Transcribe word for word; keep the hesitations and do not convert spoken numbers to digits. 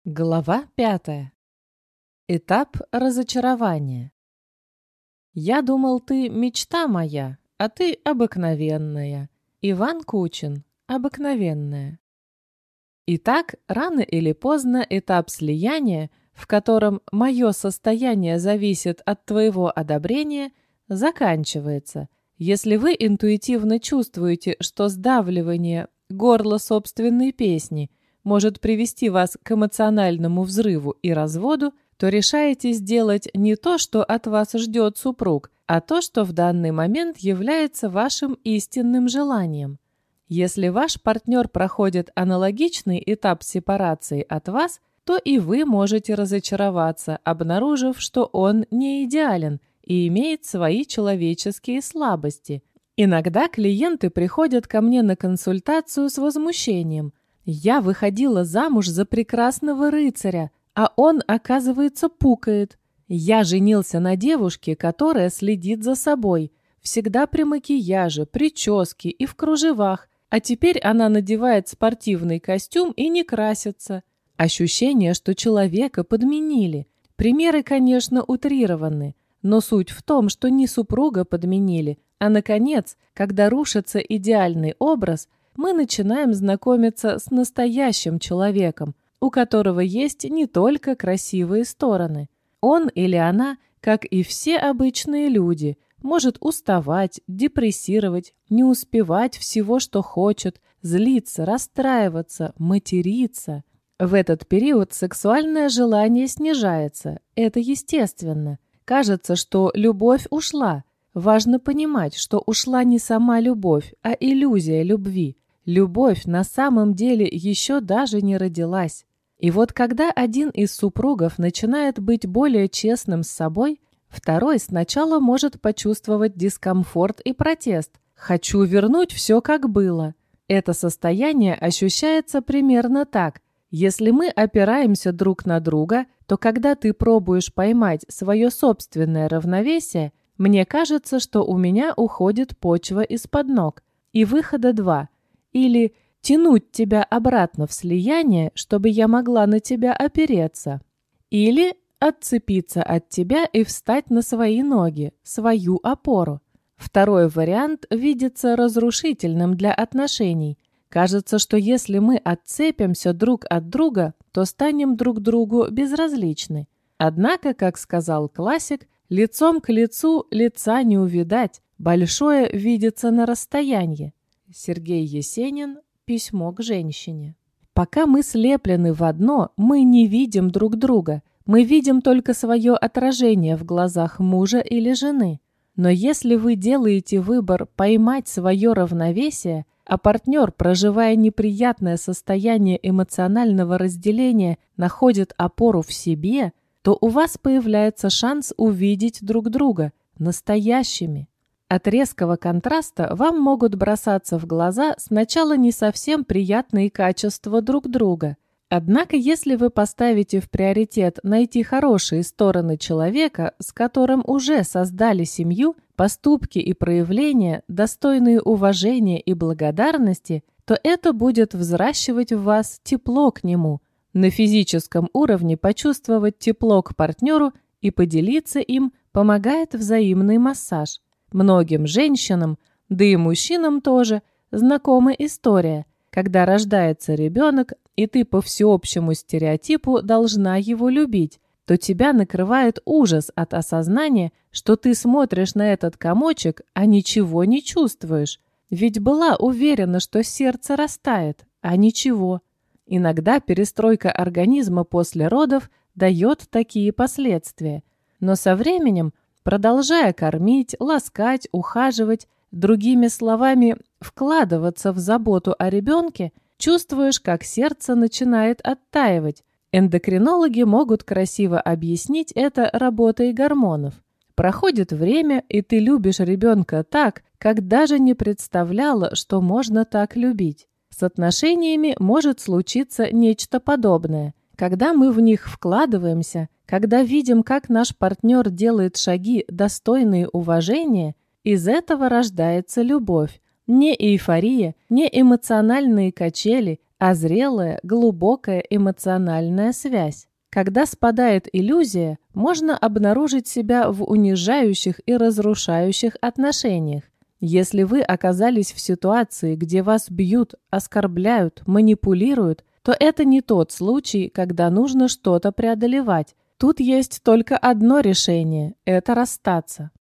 Глава пятая. Этап разочарования. Я думал, ты мечта моя, а ты обыкновенная. Иван Кучин. Обыкновенная. Итак, рано или поздно этап слияния, в котором мое состояние зависит от твоего одобрения, заканчивается. Если вы интуитивно чувствуете, что сдавливание горла собственной песни может привести вас к эмоциональному взрыву и разводу, то решаете сделать не то, что от вас ждет супруг, а то, что в данный момент является вашим истинным желанием. Если ваш партнер проходит аналогичный этап сепарации от вас, то и вы можете разочароваться, обнаружив, что он не идеален и имеет свои человеческие слабости. Иногда клиенты приходят ко мне на консультацию с возмущением: «Я выходила замуж за прекрасного рыцаря, а он, оказывается, пукает. Я женился на девушке, которая следит за собой, всегда при макияже, прическе и в кружевах, а теперь она надевает спортивный костюм и не красится». Ощущение, что человека подменили. Примеры, конечно, утрированы, но суть в том, что не супруга подменили, а, наконец, когда рушится идеальный образ, мы начинаем знакомиться с настоящим человеком, у которого есть не только красивые стороны. Он или она, как и все обычные люди, может уставать, депрессировать, не успевать всего, что хочет, злиться, расстраиваться, материться. В этот период сексуальное желание снижается. Это естественно. Кажется, что любовь ушла. Важно понимать, что ушла не сама любовь, а иллюзия любви. Любовь на самом деле еще даже не родилась. И вот когда один из супругов начинает быть более честным с собой, второй сначала может почувствовать дискомфорт и протест. «Хочу вернуть все, как было». Это состояние ощущается примерно так. Если мы опираемся друг на друга, то когда ты пробуешь поймать свое собственное равновесие, мне кажется, что у меня уходит почва из-под ног. И выхода два. Или тянуть тебя обратно в слияние, чтобы я могла на тебя опереться. Или отцепиться от тебя и встать на свои ноги, свою опору. Второй вариант видится разрушительным для отношений. Кажется, что если мы отцепимся друг от друга, то станем друг другу безразличны. Однако, как сказал классик, лицом к лицу лица не увидать, большое видится на расстоянии. Сергей Есенин. Письмо к женщине. Пока мы слеплены в одно, мы не видим друг друга. Мы видим только свое отражение в глазах мужа или жены. Но если вы делаете выбор поймать свое равновесие, а партнер, проживая неприятное состояние эмоционального разделения, находит опору в себе, то у вас появляется шанс увидеть друг друга настоящими. От резкого контраста вам могут бросаться в глаза сначала не совсем приятные качества друг друга. Однако, если вы поставите в приоритет найти хорошие стороны человека, с которым уже создали семью, поступки и проявления, достойные уважения и благодарности, то это будет взращивать в вас тепло к нему. На физическом уровне почувствовать тепло к партнеру и поделиться им помогает взаимный массаж. Многим женщинам, да и мужчинам тоже, знакома история, когда рождается ребенок, и ты по всеобщему стереотипу должна его любить, то тебя накрывает ужас от осознания, что ты смотришь на этот комочек, а ничего не чувствуешь. Ведь была уверена, что сердце растает, а ничего. Иногда перестройка организма после родов дает такие последствия. Но со временем, продолжая кормить, ласкать, ухаживать, другими словами, вкладываться в заботу о ребенке, чувствуешь, как сердце начинает оттаивать. Эндокринологи могут красиво объяснить это работой гормонов. Проходит время, и ты любишь ребенка так, как даже не представляла, что можно так любить. С отношениями может случиться нечто подобное. Когда мы в них вкладываемся, когда видим, как наш партнер делает шаги, достойные уважения, из этого рождается любовь. Не эйфория, не эмоциональные качели, а зрелая, глубокая эмоциональная связь. Когда спадает иллюзия, можно обнаружить себя в унижающих и разрушающих отношениях. Если вы оказались в ситуации, где вас бьют, оскорбляют, манипулируют, то это не тот случай, когда нужно что-то преодолевать. Тут есть только одно решение – это расстаться.